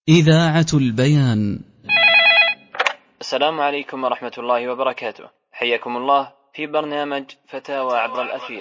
إذاعة البيان. السلام عليكم ورحمة الله وبركاته. حياكم الله في برنامج فتاوى عبر الأثير.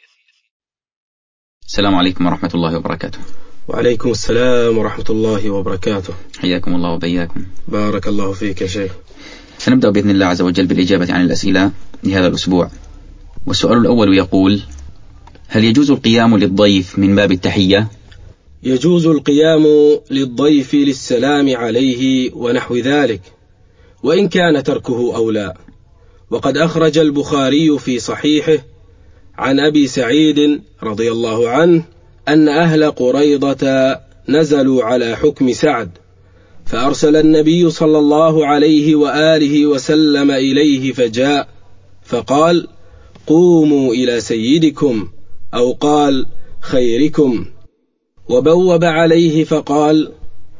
السلام عليكم ورحمة الله وبركاته. وعليكم السلام ورحمة الله وبركاته. حياكم الله وبياكم. بارك الله فيك يا شيخ. سنبدأ بإذن الله عز وجل بالإجابة عن الأسئلة لهذا الأسبوع. والسؤال الأول يقول: هل يجوز القيام للضيف من باب التحية؟ يجوز القيام للضيف للسلام عليه ونحو ذلك، وإن كان تركه أولى. وقد أخرج البخاري في صحيحه عن أبي سعيد رضي الله عنه أن أهل قريضة نزلوا على حكم سعد، فأرسل النبي صلى الله عليه وآله وسلم إليه فجاء فقال: قوموا إلى سيدكم، أو قال خيركم، وبوب عليه فقال: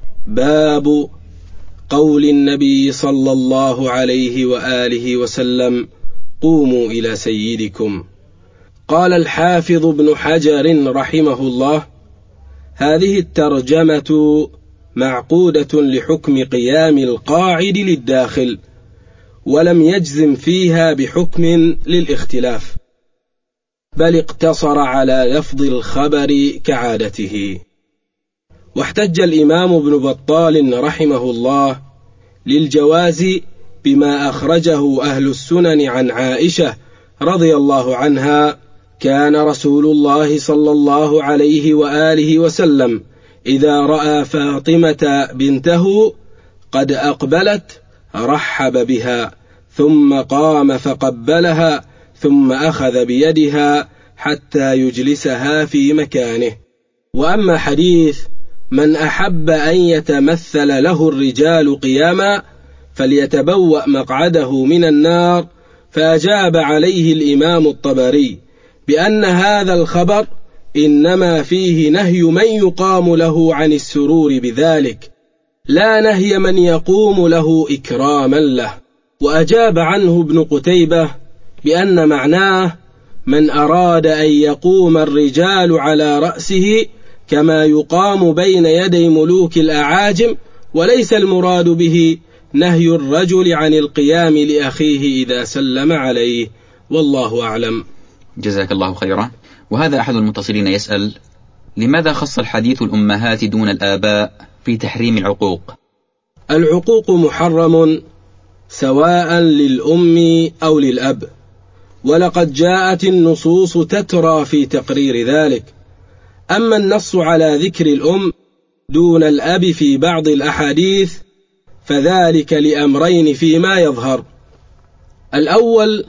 باب قول النبي صلى الله عليه وآله وسلم: قوموا إلى سيدكم. قال الحافظ ابن حجر رحمه الله: هذه الترجمة معقودة لحكم قيام القاعد للداخل، ولم يجزم فيها بحكم للاختلاف، بل اقتصر على لفظ الخبر كعادته. واحتج الإمام ابن بطال رحمه الله للجواز بما أخرجه أهل السنن عن عائشة رضي الله عنها: كان رسول الله صلى الله عليه وآله وسلم إذا رأى فاطمة بنته قد أقبلت رحب بها، ثم قام فقبلها، ثم أخذ بيدها حتى يجلسها في مكانه. وأما حديث من أحب أن يتمثل له الرجال قياما فليتبوأ مقعده من النار، فأجاب عليه الإمام الطبري بأن هذا الخبر إنما فيه نهي من يقام له عن السرور بذلك، لا نهي من يقوم له إكراما له. وأجاب عنه ابن قتيبة بأن معناه: من أراد أن يقوم الرجال على رأسه كما يقام بين يدي ملوك الأعاجم، وليس المراد به نهي الرجل عن القيام لأخيه إذا سلم عليه، والله أعلم. جزاك الله خيرا. وهذا أحد المتصلين يسأل: لماذا خص الحديث الأمهات دون الآباء في تحريم العقوق؟ العقوق محرم سواء للأم أو للأب، ولقد جاءت النصوص تترى في تقرير ذلك. أما النص على ذكر الأم دون الأب في بعض الأحاديث فذلك لأمرين فيما يظهر: الأول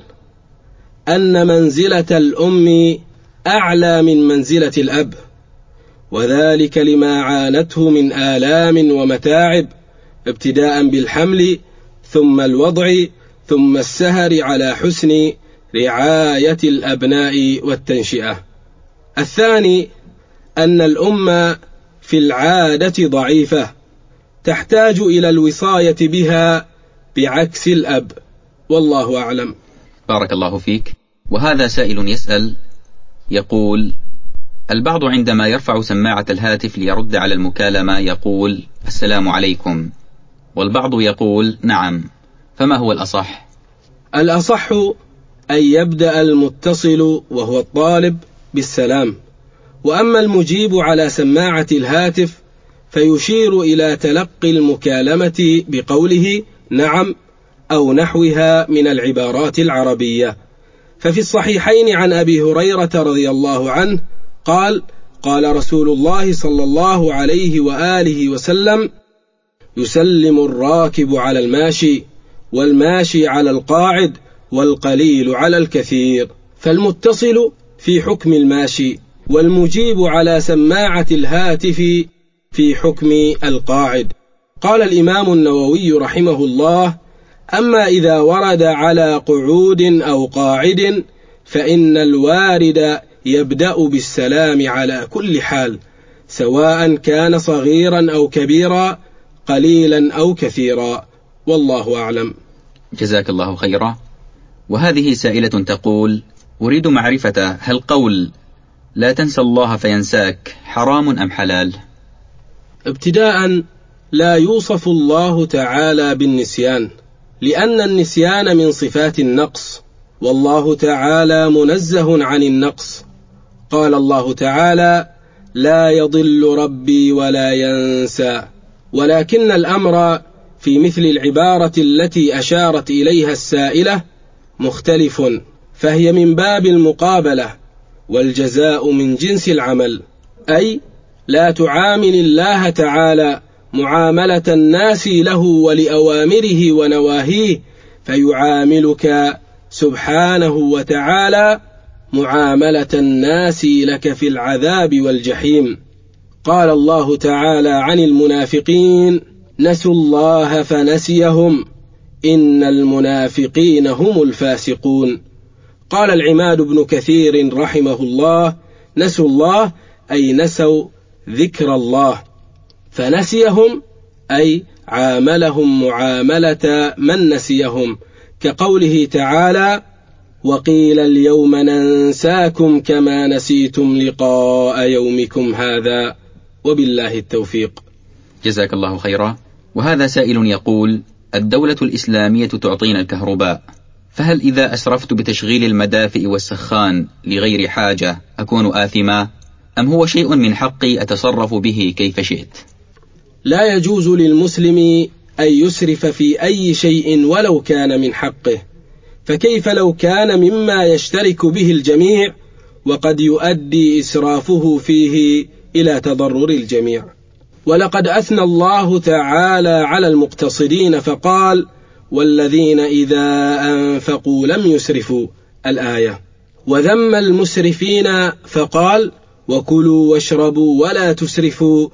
أن منزلة الأم أعلى من منزلة الأب، وذلك لما عانته من آلام ومتاعب، ابتداء بالحمل ثم الوضع ثم السهر على حسن رعاية الأبناء والتنشئة. الثاني أن الأم في العادة ضعيفة تحتاج إلى الوصاية بها بعكس الأب، والله أعلم. بارك الله فيك. وهذا سائل يسأل يقول: البعض عندما يرفع سماعة الهاتف ليرد على المكالمة يقول السلام عليكم، والبعض يقول نعم، فما هو الأصح؟ الأصح أن يبدأ المتصل وهو الطالب بالسلام، وأما المجيب على سماعة الهاتف فيشير إلى تلقي المكالمة بقوله نعم أو نحوها من العبارات العربية. ففي الصحيحين عن أبي هريرة رضي الله عنه قال: قال رسول الله صلى الله عليه وآله وسلم: يسلم الراكب على الماشي، والماشي على القاعد، والقليل على الكثير. فالمتصل في حكم الماشي، والمجيب على سماعة الهاتف في حكم القاعد. قال الإمام النووي رحمه الله: أما إذا ورد على قعود أو قاعد فإن الوارد يبدأ بالسلام على كل حال، سواء كان صغيرا أو كبيرا، قليلا أو كثيرا، والله أعلم. جزاك الله خيرا. وهذه سائلة تقول: أريد معرفة هل قول لا تنسى الله فينساك حرام أم حلال؟ ابتداء لا يوصف الله تعالى بالنسيان، لأن النسيان من صفات النقص، والله تعالى منزه عن النقص. قال الله تعالى: لا يضل ربي ولا ينسى. ولكن الأمر في مثل العبارة التي أشارت إليها السائلة مختلف، فهي من باب المقابلة، والجزاء من جنس العمل، أي لا تعامل الله تعالى معاملة الناس له ولأوامره ونواهيه، فيعاملك سبحانه وتعالى معاملة الناس لك في العذاب والجحيم. قال الله تعالى عن المنافقين: نسوا الله فنسيهم إن المنافقين هم الفاسقون. قال العماد بن كثير رحمه الله: نسوا الله أي نسوا ذكر الله، فنسيهم أي عاملهم معاملة من نسيهم، كقوله تعالى: وقيل اليوم ننساكم كما نسيتم لقاء يومكم هذا. وبالله التوفيق. جزاك الله خيرا. وهذا سائل يقول: الدولة الإسلامية تعطينا الكهرباء، فهل إذا أسرفت بتشغيل المدافئ والسخان لغير حاجة أكون آثما، أم هو شيء من حقي أتصرف به كيف شئت؟ لا يجوز للمسلم أن يسرف في أي شيء ولو كان من حقه، فكيف لو كان مما يشترك به الجميع وقد يؤدي إسرافه فيه إلى تضرر الجميع. ولقد أثنى الله تعالى على المقتصدين فقال: والذين إذا أنفقوا لم يسرفوا، الآية. وذم المسرفين فقال: وكلوا واشربوا ولا تسرفوا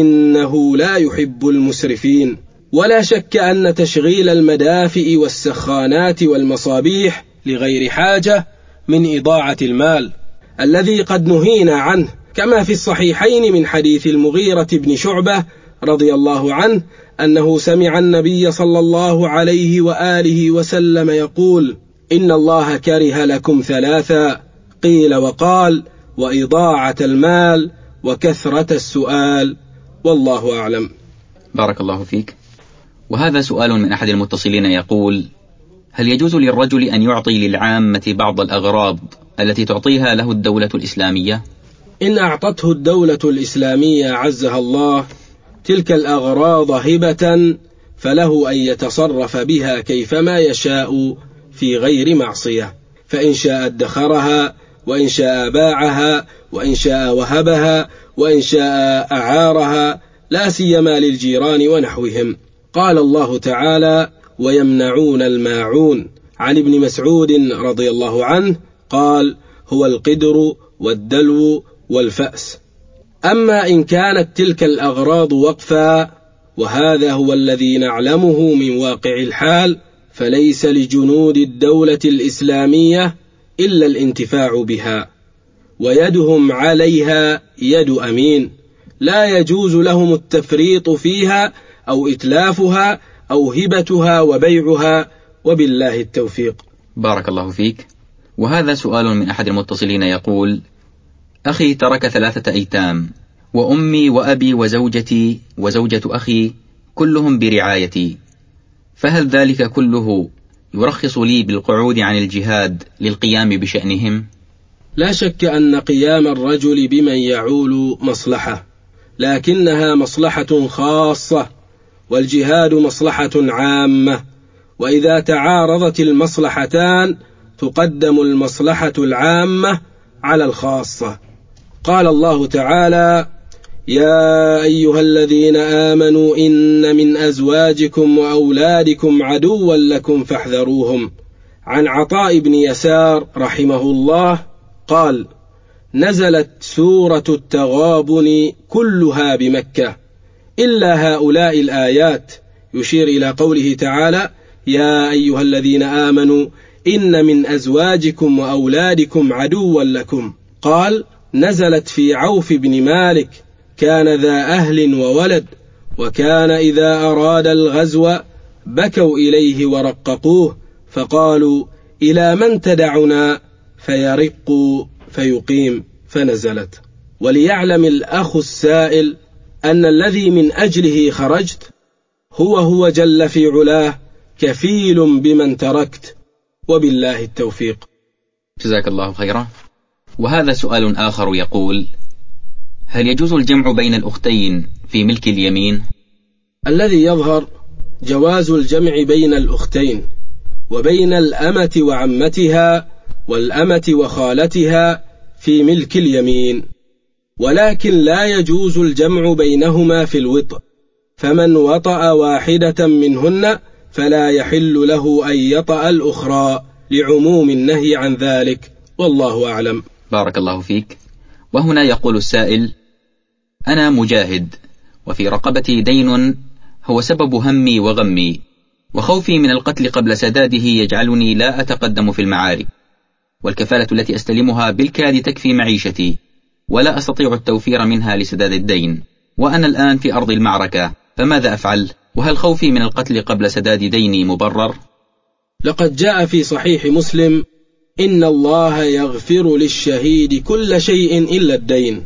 إنه لا يحب المسرفين. ولا شك أن تشغيل المدافئ والسخانات والمصابيح لغير حاجة من إضاعة المال الذي قد نهينا عنه، كما في الصحيحين من حديث المغيرة بن شعبة رضي الله عنه أنه سمع النبي صلى الله عليه وآله وسلم يقول: إن الله كره لكم ثلاثا، قيل وقال: وإضاعة المال وكثرة السؤال، والله أعلم. بارك الله فيك. وهذا سؤال من أحد المتصلين يقول: هل يجوز للرجل أن يعطي للعامة بعض الأغراض التي تعطيها له الدولة الإسلامية؟ إن أعطته الدولة الإسلامية عزها الله تلك الأغراض هبة، فله أن يتصرف بها كيفما يشاء في غير معصية، فإن شاء ادخرها، وإن شاء باعها، وإن شاء وهبها، وإن شاء أعارها، لا سيما للجيران ونحوهم. قال الله تعالى: ويمنعون الماعون. عن ابن مسعود رضي الله عنه قال: هو القدر والدلو والفأس. أما إن كانت تلك الأغراض وقفا، وهذا هو الذي نعلمه من واقع الحال، فليس لجنود الدولة الإسلامية إلا الانتفاع بها، ويدهم عليها يد أمين، لا يجوز لهم التفريط فيها أو إتلافها أو هبتها وبيعها، وبالله التوفيق. بارك الله فيك. وهذا سؤال من أحد المتصلين يقول: أخي ترك 3 أيتام، وأمي وأبي وزوجتي وزوجة أخي كلهم برعايتي، فهل ذلك كله يرخص لي بالقعود عن الجهاد للقيام بشأنهم؟ لا شك أن قيام الرجل بمن يعول مصلحة، لكنها مصلحة خاصة، والجهاد مصلحة عامة، وإذا تعارضت المصلحتان تقدم المصلحة العامة على الخاصة. قال الله تعالى: يا أيها الذين آمنوا إن من أزواجكم وأولادكم عدوا لكم فاحذروهم. عن عطاء بن يسار رحمه الله قال: نزلت سورة التغابن كلها بمكة إلا هؤلاء الآيات، يشير إلى قوله تعالى: يا أيها الذين آمنوا إن من أزواجكم وأولادكم عدوا لكم. قال: نزلت في عوف بن مالك، كان ذا أهل وولد، وكان إذا أراد الغزو بكوا إليه ورققوه، فقالوا: إلى من تدعنا؟ فيرق فيقيم، فنزلت. وليعلم الأخ السائل أن الذي من أجله خرجت هو جل في علاه كفيل بمن تركت، وبالله التوفيق. جزاك الله خيرا. وهذا سؤال آخر يقول: هل يجوز الجمع بين الأختين في ملك اليمين؟ الذي يظهر جواز الجمع بين الأختين وبين الأمة وعمتها والأمة وخالتها في ملك اليمين، ولكن لا يجوز الجمع بينهما في الوطء، فمن وطأ واحدة منهن فلا يحل له أن يطأ الأخرى لعموم النهي عن ذلك، والله أعلم. بارك الله فيك. وهنا يقول السائل: أنا مجاهد وفي رقبتي دين هو سبب همي وغمي، وخوفي من القتل قبل سداده يجعلني لا أتقدم في المعارك، والكفالة التي أستلمها بالكاد تكفي معيشتي، ولا أستطيع التوفير منها لسداد الدين، وأنا الآن في أرض المعركة، فماذا أفعل؟ وهل خوفي من القتل قبل سداد ديني مبرر؟ لقد جاء في صحيح مسلم: إن الله يغفر للشهيد كل شيء إلا الدين،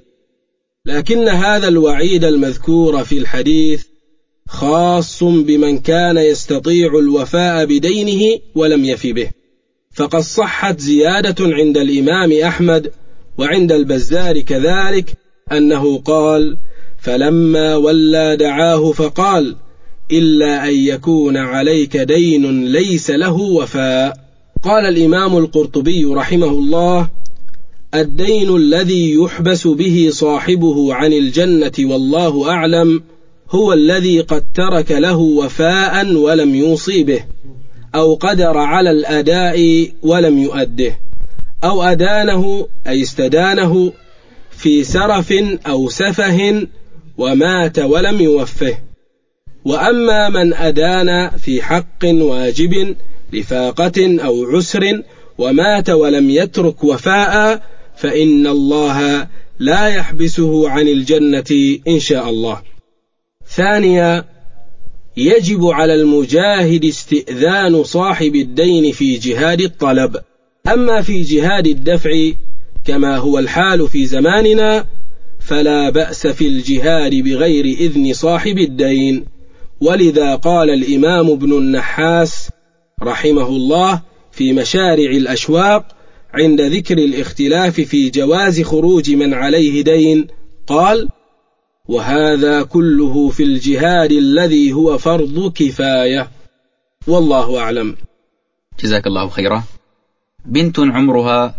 لكن هذا الوعيد المذكور في الحديث خاص بمن كان يستطيع الوفاء بدينه ولم يف به، فقد صحت زيادة عند الإمام أحمد وعند البزار كذلك أنه قال: فلما ولى دعاه فقال: إلا أن يكون عليك دين ليس له وفاء. قال الإمام القرطبي رحمه الله: الدين الذي يحبس به صاحبه عن الجنة والله أعلم هو الذي قد ترك له وفاء ولم يوصي به، أو قدر على الأداء ولم يؤده، أو أدانه أي استدانه في سرف أو سفه ومات ولم يوفه. وأما من أدان في حق واجب لفاقة أو عسر ومات ولم يترك وفاء فإن الله لا يحبسه عن الجنة إن شاء الله. ثانيا، يجب على المجاهد استئذان صاحب الدين في جهاد الطلب، أما في جهاد الدفع كما هو الحال في زماننا فلا بأس في الجهاد بغير إذن صاحب الدين، ولذا قال الإمام ابن النحاس رحمه الله في مشارع الأشواق عند ذكر الاختلاف في جواز خروج من عليه دين قال: وهذا كله في الجهاد الذي هو فرض كفاية، والله أعلم. جزاك الله خيرا. بنت عمرها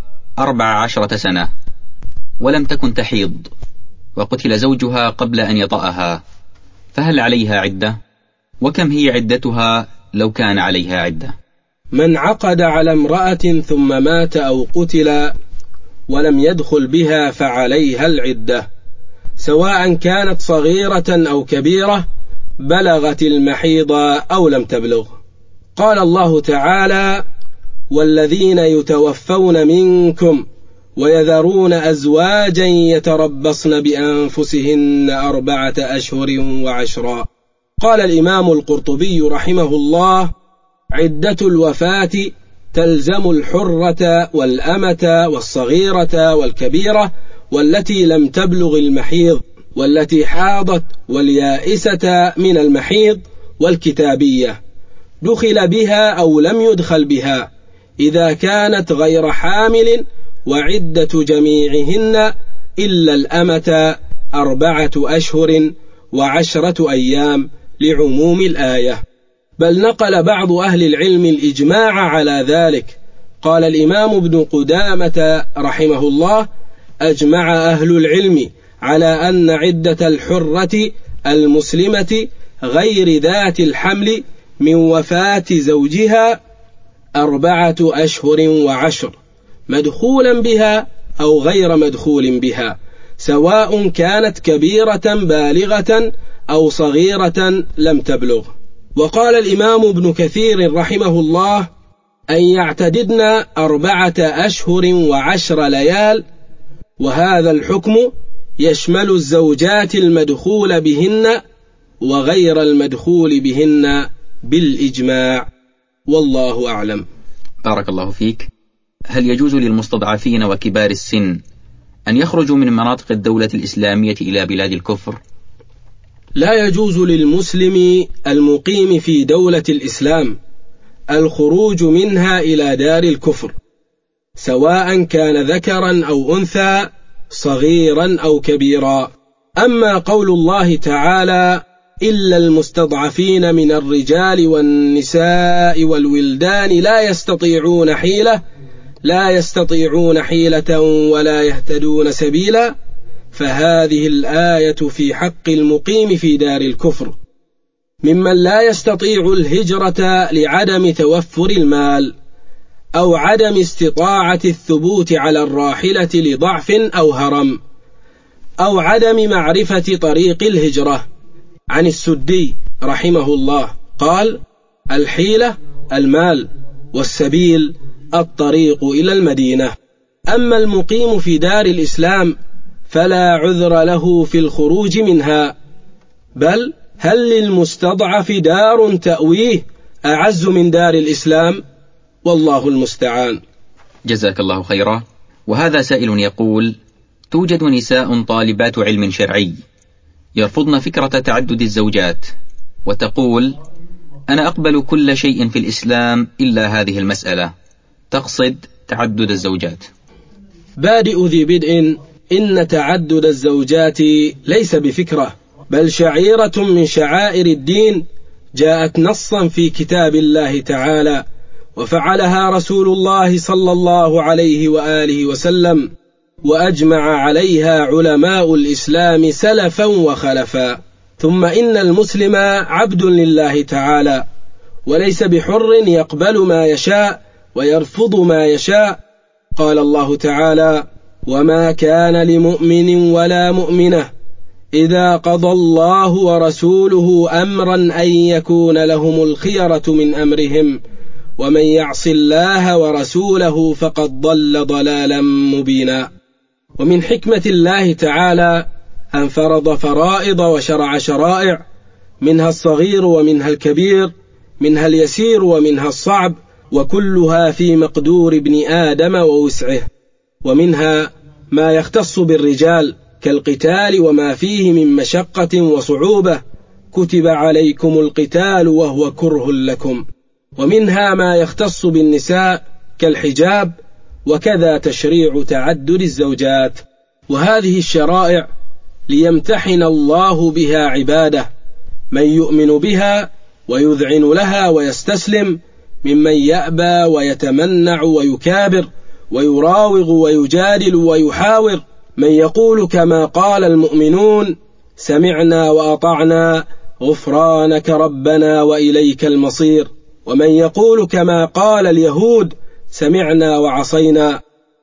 14 سنة ولم تكن تحيض، وقتل زوجها قبل أن يطأها، فهل عليها عدة؟ وكم هي عدتها لو كان عليها عدة؟ من عقد على امرأة ثم مات أو قتل ولم يدخل بها فعليها العدة، سواء كانت صغيرة أو كبيرة، بلغت المحيض أو لم تبلغ. قال الله تعالى: والذين يتوفون منكم ويذرون أزواجا يتربصن بأنفسهن 4 أشهر و10. قال الإمام القرطبي رحمه الله: عدة الوفاة تلزم الحرة والأمة والصغيرة والكبيرة والتي لم تبلغ المحيض والتي حاضت واليائسة من المحيض والكتابية، دخل بها أو لم يدخل بها إذا كانت غير حامل، وعدة جميعهن إلا الأمة 4 أشهر و10 أيام لعموم الآية. بل نقل بعض أهل العلم الإجماع على ذلك. قال الإمام ابن قدامة رحمه الله: أجمع أهل العلم على أن عدة الحرة المسلمة غير ذات الحمل من وفاة زوجها 4 أشهر و10، مدخولا بها أو غير مدخول بها، سواء كانت كبيرة بالغة أو صغيرة لم تبلغ. وقال الإمام ابن كثير رحمه الله: أن يعتددن 4 أشهر و10 ليال، وهذا الحكم يشمل الزوجات المدخول بهن وغير المدخول بهن بالإجماع، والله أعلم. بارك الله فيك. هل يجوز للمستضعفين وكبار السن أن يخرجوا من مناطق الدولة الإسلامية إلى بلاد الكفر؟ لا يجوز للمسلم المقيم في دولة الإسلام الخروج منها إلى دار الكفر، سواء كان ذكرا أو أنثى، صغيرا أو كبيرا. أما قول الله تعالى: إلا المستضعفين من الرجال والنساء والولدان لا يستطيعون حيلة ولا يهتدون سبيلا، فهذه الآية في حق المقيم في دار الكفر ممن لا يستطيع الهجرة لعدم توفر المال أو عدم استطاعة الثبوت على الراحلة لضعف أو هرم أو عدم معرفة طريق الهجرة. عن السدي رحمه الله قال: الحيلة المال، والسبيل الطريق إلى المدينة. أما المقيم في دار الإسلام فلا عذر له في الخروج منها، بل هل للمستضعف دار تأويه أعز من دار الإسلام؟ والله المستعان. جزاك الله خيرا. وهذا سائل يقول: توجد نساء طالبات علم شرعي يرفضن فكرة تعدد الزوجات، وتقول: أنا أقبل كل شيء في الإسلام إلا هذه المسألة، تقصد تعدد الزوجات. بادئ ذي بدء إن تعدد الزوجات ليس بفكرة، بل شعيرة من شعائر الدين، جاءت نصا في كتاب الله تعالى، وفعلها رسول الله صلى الله عليه وآله وسلم، وأجمع عليها علماء الإسلام سلفا وخلفا. ثم إن المسلم عبد لله تعالى، وليس بحر يقبل ما يشاء ويرفض ما يشاء. قال الله تعالى: وما كان لمؤمن ولا مؤمنة إذا قضى الله ورسوله أمرا أن يكون لهم الخيرة من أمرهم ومن يعص الله ورسوله فقد ضل ضلالا مبينا. ومن حكمة الله تعالى أن فرض فرائض وشرع شرائع، منها الصغير ومنها الكبير، منها اليسير ومنها الصعب، وكلها في مقدور ابن آدم ووسعه. ومنها ما يختص بالرجال كالقتال وما فيه من مشقة وصعوبة، كتب عليكم القتال وهو كره لكم. ومنها ما يختص بالنساء كالحجاب، وكذا تشريع تعدد الزوجات. وهذه الشرائع ليمتحن الله بها عباده، من يؤمن بها ويذعن لها ويستسلم، ممن يأبى ويتمنع ويكابر ويراوغ ويجادل ويحاور، من يقول كما قال المؤمنون: سمعنا وأطعنا غفرانك ربنا وإليك المصير، ومن يقول كما قال اليهود: سمعنا وعصينا.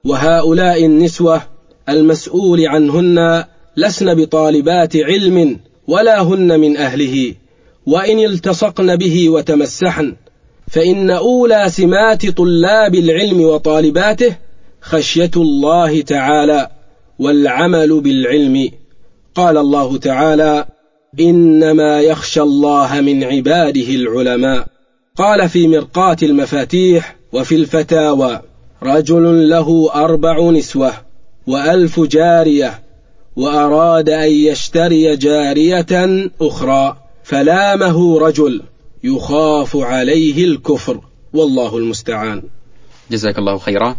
وهؤلاء النسوة المسؤول عنهن لسن بطالبات علم ولا هن من أهله، وإن التصقن به وتمسحن، فإن أولى سمات طلاب العلم وطالباته خشية الله تعالى والعمل بالعلم. قال الله تعالى: إنما يخشى الله من عباده العلماء. قال في مرقاة المفاتيح وفي الفتاوى: رجل له 4 نسوة و1000 جارية، وأراد أن يشتري جارية أخرى، فلامه رجل يخاف عليه الكفر، والله المستعان. جزاك الله خيرا.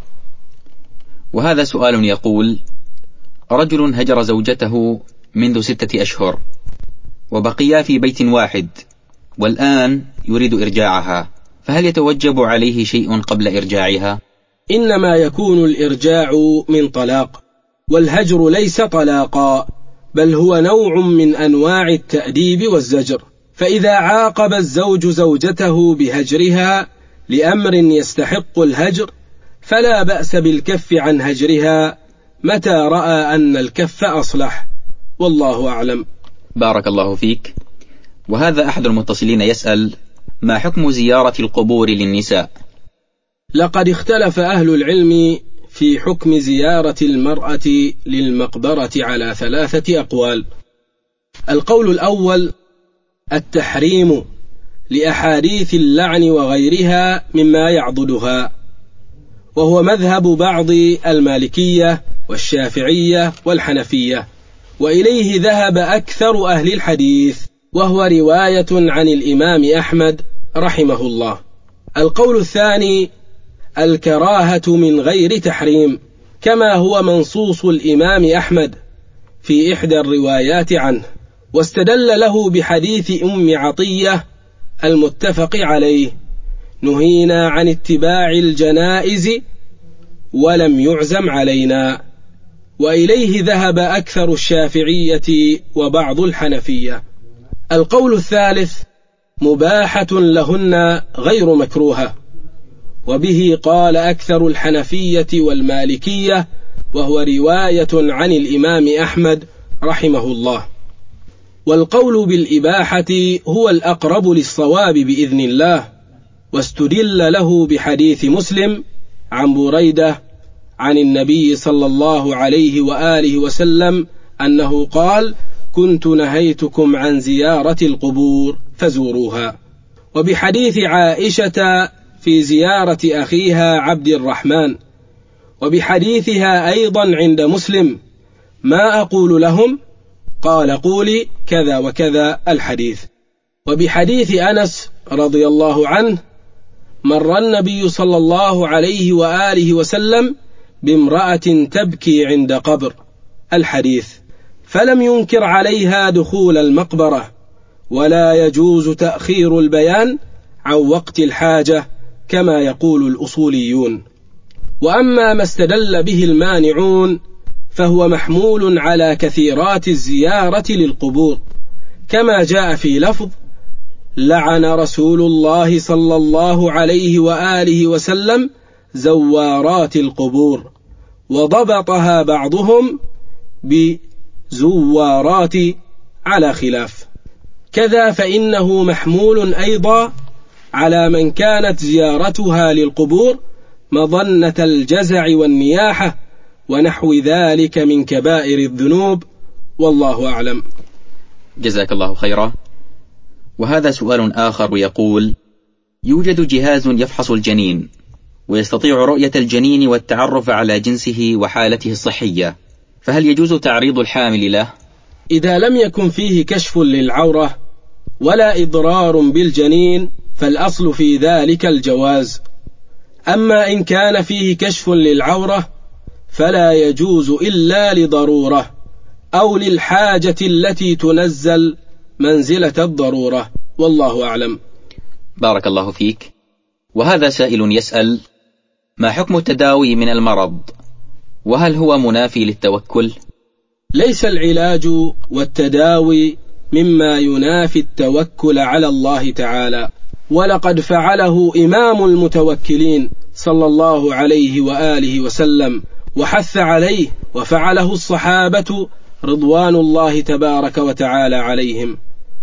وهذا سؤال يقول: رجل هجر زوجته منذ 6 أشهر، وبقيا في بيت واحد، والآن يريد إرجاعها، فهل يتوجب عليه شيء قبل إرجاعها؟ إنما يكون الإرجاع من طلاق، والهجر ليس طلاقا، بل هو نوع من أنواع التأديب والزجر. فإذا عاقب الزوج زوجته بهجرها لأمر يستحق الهجر، فلا بأس بالكف عن هجرها متى رأى أن الكف أصلح، والله أعلم. بارك الله فيك. وهذا أحد المتصلين يسأل: ما حكم زيارة القبور للنساء؟ لقد اختلف أهل العلم في حكم زيارة المرأة للمقبرة على 3 أقوال. القول الأول: التحريم، لأحاديث اللعن وغيرها مما يعضدها، وهو مذهب بعض المالكية والشافعية والحنفية، وإليه ذهب أكثر أهل الحديث، وهو رواية عن الإمام أحمد رحمه الله. القول الثاني الكراهة من غير تحريم، كما هو منصوص الإمام أحمد في إحدى الروايات عنه، واستدل له بحديث أم عطية المتفق عليه: نهينا عن اتباع الجنائز ولم يعزم علينا. وإليه ذهب أكثر الشافعية وبعض الحنفية. القول الثالث مباحة لهن غير مكروهة، وبه قال أكثر الحنفية والمالكية، وهو رواية عن الإمام أحمد رحمه الله. والقول بالإباحة هو الأقرب للصواب بإذن الله، واستدل له بحديث مسلم عن بريدة عن النبي صلى الله عليه وآله وسلم أنه قال: كنت نهيتكم عن زيارة القبور فزوروها. وبحديث عائشة في زيارة أخيها عبد الرحمن، وبحديثها أيضا عند مسلم: ما أقول لهم؟ قال: قولي كذا وكذا الحديث. وبحديث أنس رضي الله عنه: مر النبي صلى الله عليه وآله وسلم بامرأة تبكي عند قبر الحديث، فلم ينكر عليها دخول المقبرة، ولا يجوز تأخير البيان عن وقت الحاجة كما يقول الأصوليون. وأما ما استدل به المانعون فهو محمول على كثيرات الزيارة للقبور، كما جاء في لفظ: لعن رسول الله صلى الله عليه وآله وسلم زوارات القبور، وضبطها بعضهم بزوارات على خلاف. كذا فإنه محمول أيضا على من كانت زيارتها للقبور مظنة الجزع والنياحة ونحو ذلك من كبائر الذنوب، والله أعلم. جزاك الله خيرا. وهذا سؤال آخر يقول: يوجد جهاز يفحص الجنين ويستطيع رؤية الجنين والتعرف على جنسه وحالته الصحية، فهل يجوز تعريض الحامل له؟ إذا لم يكن فيه كشف للعورة ولا إضرار بالجنين فالأصل في ذلك الجواز. أما إن كان فيه كشف للعورة فلا يجوز إلا لضرورة أو للحاجة التي تنزل منزلة الضرورة، والله أعلم. بارك الله فيك. وهذا سائل يسأل: ما حكم التداوي من المرض؟ وهل هو منافي للتوكل؟ ليس العلاج والتداوي مما ينافي التوكل على الله تعالى، ولقد فعله إمام المتوكلين صلى الله عليه وآله وسلم وحث عليه، وفعله الصحابة رضوان الله تبارك وتعالى عليهم.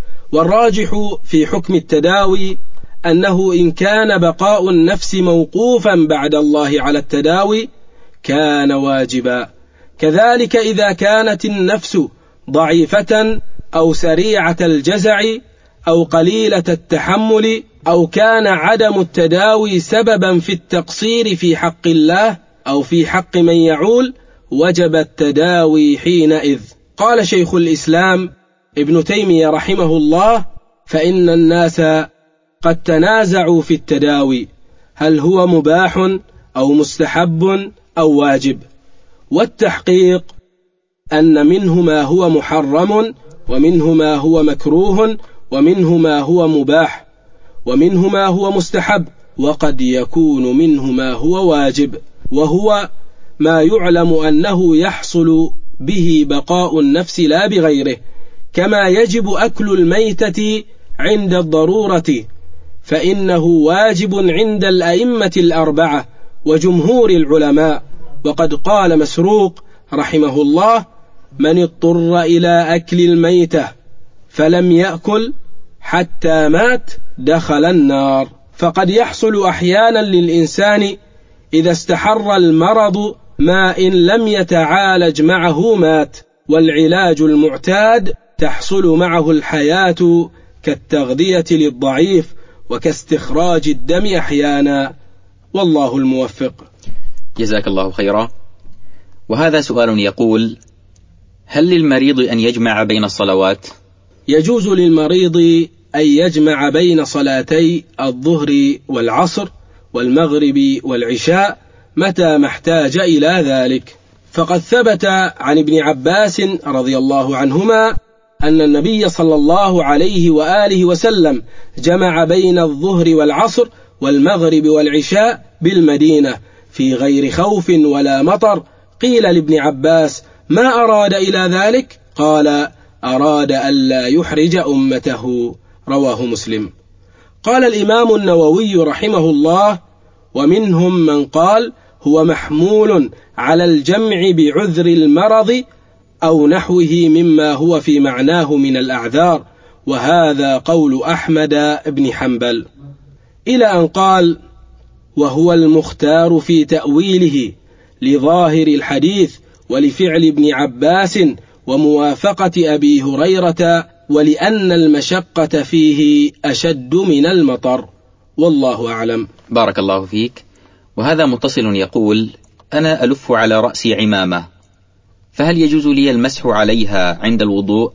والراجح في حكم التداوي أنه إن كان بقاء النفس موقوفا بعد الله على التداوي كان واجبا، كذلك إذا كانت النفس ضعيفة أو سريعة الجزع أو قليلة التحمل، أو كان عدم التداوي سببا في التقصير في حق الله أو في حق من يعول، وجب التداوي حينئذ. قال شيخ الإسلام ابن تيمية رحمه الله: فإن الناس قد تنازعوا في التداوي، هل هو مباح أو مستحب أو واجب، والتحقيق أن منه ما هو محرم، ومنه ما هو مكروه، ومنه ما هو مباح، ومنه ما هو مستحب، وقد يكون منه ما هو واجب، وهو ما يعلم أنه يحصل به بقاء النفس لا بغيره، كما يجب أكل الميتة عند الضرورة، فإنه واجب عند الأئمة الأربعة وجمهور العلماء. وقد قال مسروق رحمه الله: من اضطر إلى أكل الميتة فلم يأكل حتى مات دخل النار. فقد يحصل أحيانا للإنسان إذا استحر المرض ما إن لم يتعالج معه مات، والعلاج المعتاد تحصل معه الحياة كالتغذية للضعيف وكاستخراج الدم أحيانا، والله الموفق. جزاك الله خيرا. وهذا سؤال يقول: هل للمريض أن يجمع بين الصلوات؟ يجوز للمريض أن يجمع بين صلاتي الظهر والعصر والمغرب والعشاء متى ما احتاج إلى ذلك، فقد ثبت عن ابن عباس رضي الله عنهما أن النبي صلى الله عليه وآله وسلم جمع بين الظهر والعصر والمغرب والعشاء بالمدينة في غير خوف ولا مطر. قيل لابن عباس: ما أراد إلى ذلك؟ قال: أراد ألا يحرج أمته. رواه مسلم. قال الإمام النووي رحمه الله: ومنهم من قال هو محمول على الجمع بعذر المرض أو نحوه مما هو في معناه من الأعذار، وهذا قول أحمد بن حنبل، إلى أن قال: وهو المختار في تأويله لظاهر الحديث ولفعل ابن عباس وموافقة أبي هريرة، ولأن المشقة فيه أشد من المطر، والله أعلم. بارك الله فيك. وهذا متصل يقول: أنا ألف على رأسي عمامة، فهل يجوز لي المسح عليها عند الوضوء؟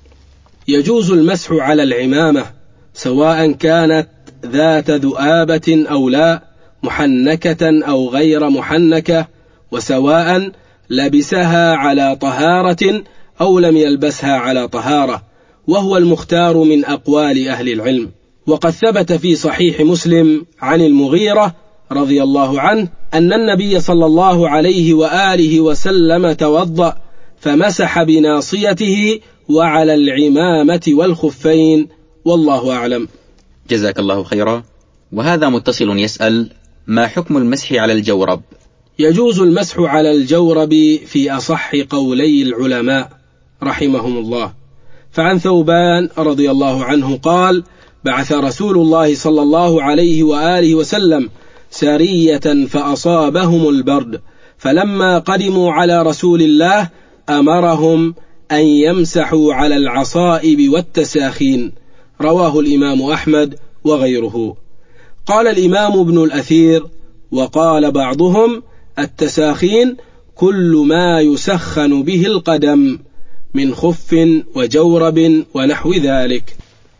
يجوز المسح على العمامة سواء كانت ذات ذؤابة أو لا، محنكة أو غير محنكة، وسواء لبسها على طهارة أو لم يلبسها على طهارة، وهو المختار من أقوال أهل العلم. وقد ثبت في صحيح مسلم عن المغيرة رضي الله عنه أن النبي صلى الله عليه وآله وسلم توضأ فمسح بناصيته وعلى العمامة والخفين، والله أعلم. جزاك الله خيرا. وهذا متصل يسأل: ما حكم المسح على الجورب؟ يجوز المسح على الجورب في أصح قولي العلماء رحمهم الله. فعن ثوبان رضي الله عنه قال: بعث رسول الله صلى الله عليه وآله وسلم سرية فأصابهم البرد، فلما قدموا على رسول الله أمرهم أن يمسحوا على العصائب والتساخين. رواه الإمام أحمد وغيره. قال الإمام ابن الأثير: وقال بعضهم: التساخين كل ما يسخن به القدم من خف وجورب ونحو ذلك.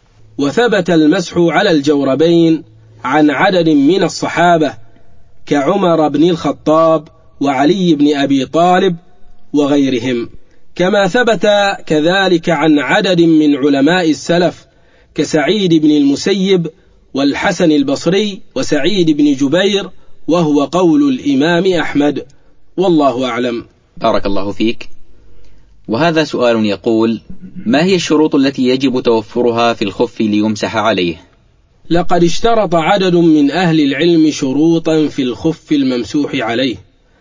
وثبت المسح على الجوربين عن عدد من الصحابة كعمر بن الخطاب وعلي بن أبي طالب وغيرهم، كما ثبت كذلك عن عدد من علماء السلف كسعيد بن المسيب والحسن البصري وسعيد بن جبير، وهو قول الإمام أحمد، والله أعلم. بارك الله فيك. وهذا سؤال يقول: ما هي الشروط التي يجب توفرها في الخف ليمسح عليه؟ لقد اشترط عدد من أهل العلم شروطا في الخف الممسوح عليه،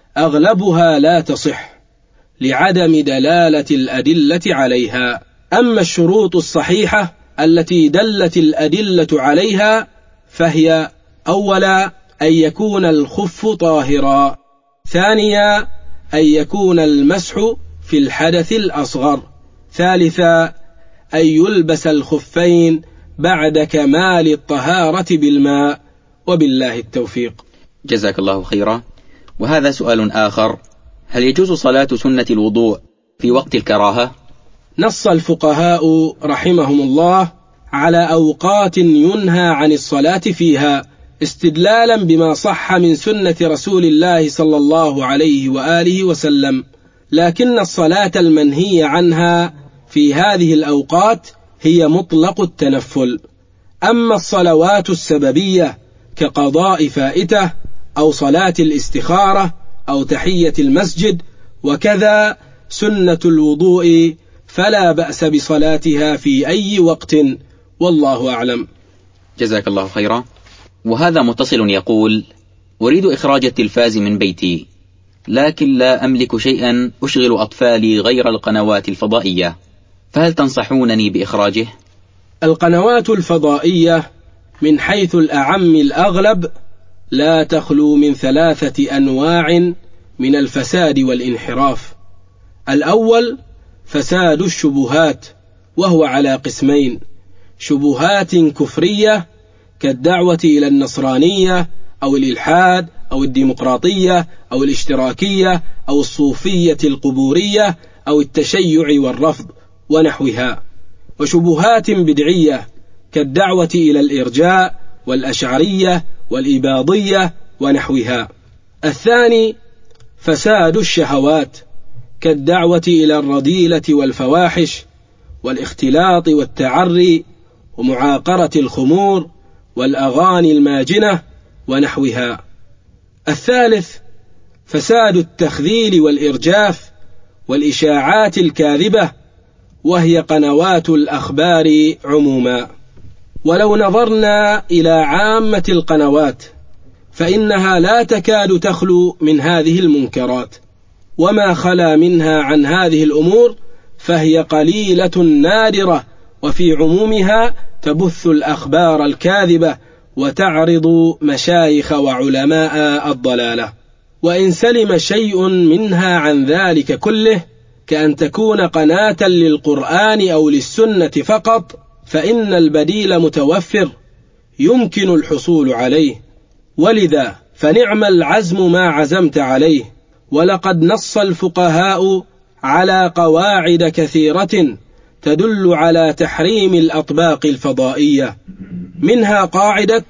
أغلبها لا تصح لعدم دلالة الأدلة عليها. أما الشروط الصحيحة التي دلت الأدلة عليها فهي: أولا أن يكون الخف طاهرا، ثانيا أن يكون المسح في الحدث الأصغر، ثالثا أن يلبس الخفين بعد كمال الطهارة بالماء، وبالله التوفيق. جزاك الله خيرا. وهذا سؤال آخر: هل يجوز صلاة سنة الوضوء في وقت الكراهة؟ نص الفقهاء رحمهم الله على أوقات ينهى عن الصلاة فيها استدلالا بما صح من سنة رسول الله صلى الله عليه وآله وسلم، لكن الصلاة المنهي عنها في هذه الأوقات هي مطلق التنفل. أما الصلوات السببية كقضاء فائتة أو صلاة الاستخارة أو تحية المسجد وكذا سنة الوضوء فلا بأس بصلاتها في أي وقت، والله أعلم. جزاك الله خيرا. وهذا متصل يقول: أريد إخراج التلفاز من بيتي، لكن لا أملك شيئا أشغل أطفالي غير القنوات الفضائية، فهل تنصحونني بإخراجه؟ القنوات الفضائية من حيث الأعم الأغلب لا تخلو من 3 أنواع من الفساد والانحراف. الأول فساد الشبهات، وهو على قسمين: شبهات كفرية كالدعوة إلى النصرانية أو الإلحاد أو الديمقراطية أو الاشتراكية أو الصوفية القبورية أو التشيع والرفض ونحوها، وشبهات بدعية كالدعوة إلى الإرجاء والأشعرية والإباضية ونحوها. الثاني فساد الشهوات كالدعوة إلى الرذيلة والفواحش والاختلاط والتعري ومعاقرة الخمور والأغاني الماجنة ونحوها. الثالث فساد التخذيل والإرجاف والإشاعات الكاذبة، وهي قنوات الأخبار عموما. ولو نظرنا إلى عامة القنوات فإنها لا تكاد تخلو من هذه المنكرات، وما خلا منها عن هذه الأمور فهي قليلة نادرة، وفي عمومها تبث الأخبار الكاذبة وتعرض مشايخ وعلماء الضلالة. وإن سلم شيء منها عن ذلك كله كأن تكون قناة للقرآن أو للسنة فقط، فإن البديل متوفر يمكن الحصول عليه، ولذا فنعم العزم ما عزمت عليه. ولقد نص الفقهاء على قواعد كثيرة تدل على تحريم الأطباق الفضائية، منها قاعدة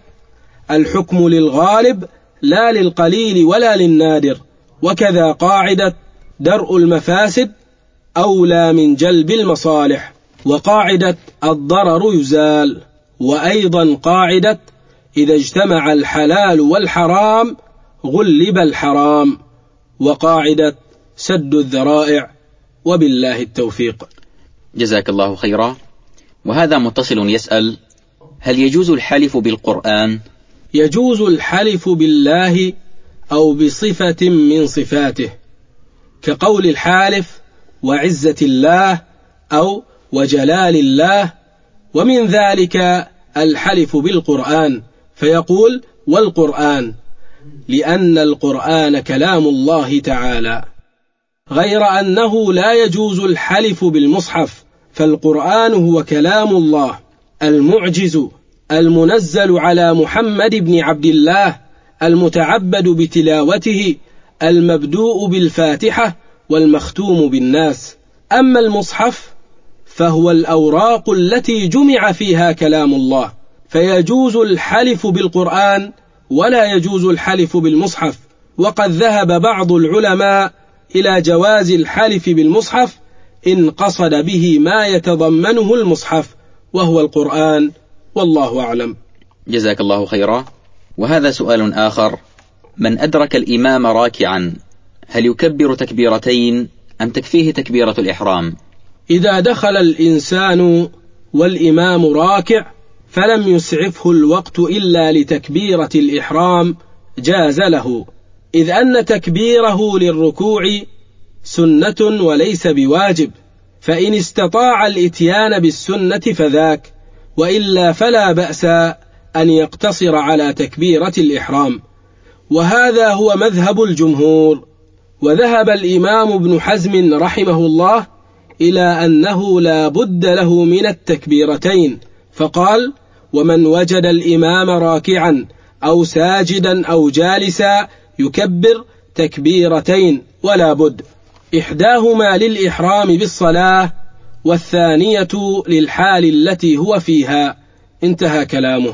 الحكم للغالب لا للقليل ولا للنادر، وكذا قاعدة درء المفاسد أولى من جلب المصالح، وقاعدة الضرر يزال، وأيضا قاعدة إذا اجتمع الحلال والحرام غلب الحرام، وقاعدة سد الذرائع، وبالله التوفيق. جزاك الله خيرا. وهذا متصل يسأل: هل يجوز الحلف بالقرآن؟ يجوز الحلف بالله أو بصفة من صفاته، كقول الحالف وعزة الله أو وجلال الله، ومن ذلك الحلف بالقرآن فيقول والقرآن، لأن القرآن كلام الله تعالى، غير أنه لا يجوز الحلف بالمصحف، فالقرآن هو كلام الله المعجز المنزل على محمد بن عبد الله المتعبد بتلاوته، المبدوء بالفاتحة والمختوم بالناس. أما المصحف فهو الأوراق التي جمع فيها كلام الله، فيجوز الحلف بالقرآن ولا يجوز الحلف بالمصحف. وقد ذهب بعض العلماء إلى جواز الحلف بالمصحف إن قصد به ما يتضمنه المصحف وهو القرآن، والله أعلم. جزاك الله خيرا. وهذا سؤال آخر: من أدرك الإمام راكعا هل يكبر تكبيرتين أم تكفيه تكبيرة الإحرام؟ إذا دخل الإنسان والإمام راكع فلم يسعفه الوقت إلا لتكبيرة الإحرام جاز له، إذ أن تكبيره للركوع سنة وليس بواجب، فإن استطاع الإتيان بالسنة فذاك، وإلا فلا بأس أن يقتصر على تكبيرة الإحرام، وهذا هو مذهب الجمهور. وذهب الإمام ابن حزم رحمه الله إلى أنه لا بد له من التكبيرتين، فقال: ومن وجد الإمام راكعا أو ساجدا أو جالسا يكبر تكبيرتين ولا بد، إحداهما للإحرام بالصلاة والثانية للحال التي هو فيها. انتهى كلامه.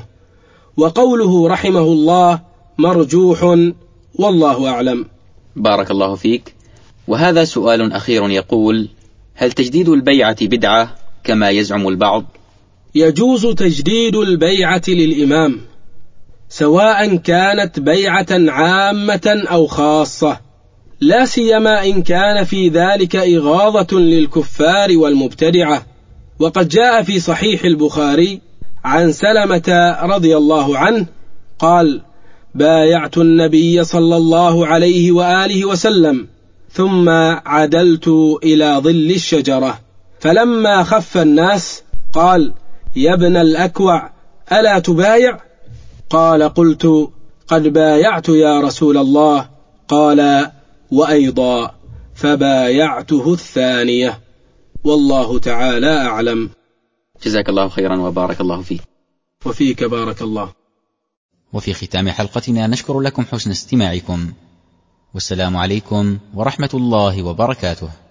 وقوله رحمه الله مرجوح، والله أعلم. بارك الله فيك. وهذا سؤال أخير يقول: هل تجديد البيعة بدعة كما يزعم البعض؟ يجوز تجديد البيعة للإمام سواء كانت بيعة عامة أو خاصة، لا سيما إن كان في ذلك إغاظة للكفار والمبتدعة. وقد جاء في صحيح البخاري عن سلمة رضي الله عنه قال: بايعت النبي صلى الله عليه وآله وسلم ثم عدلت إلى ظل الشجرة، فلما خف الناس قال: يا ابن الأكوع ألا تبايع؟ قال: قلت: قد بايعت يا رسول الله. قال: وأيضا، فبايعته الثانية، والله تعالى أعلم. جزاك الله خيرا وبارك الله فيك. وفيك بارك الله. وفي ختام حلقتنا نشكر لكم حسن استماعكم، والسلام عليكم ورحمة الله وبركاته.